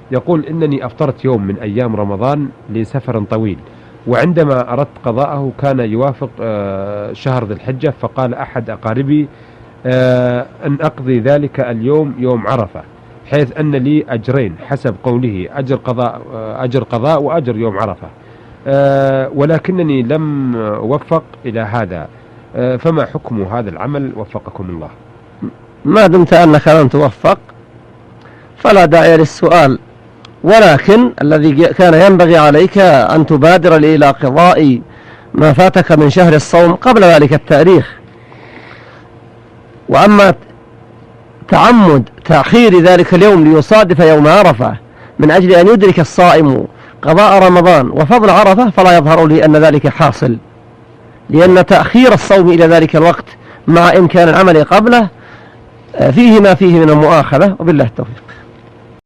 يقول إنني أفطرت يوم من أيام رمضان لسفر طويل، وعندما أردت قضاءه كان يوافق شهر ذي الحجة، فقال أحد أقاربي أن أقضي ذلك اليوم يوم عرفة، حيث أن لي أجرين حسب قوله، أجر قضاء وأجر يوم عرفة، ولكنني لم أوفق إلى هذا، فما حكم هذا العمل وفقكم الله؟ ما دمت أنك لم توفق فلا داعي للسؤال، ولكن الذي كان ينبغي عليك أن تبادر إلى قضاء ما فاتك من شهر الصوم قبل ذلك التاريخ. وأما تعمد تأخير ذلك اليوم ليصادف يوم عرفة من أجل أن يدرك الصائم قضاء رمضان وفضل عرفة فلا يظهر لي أن ذلك حاصل، لأن تأخير الصوم إلى ذلك الوقت مع إمكان العمل قبله فيه ما فيه من المؤاخذة، وبالله التوفيق.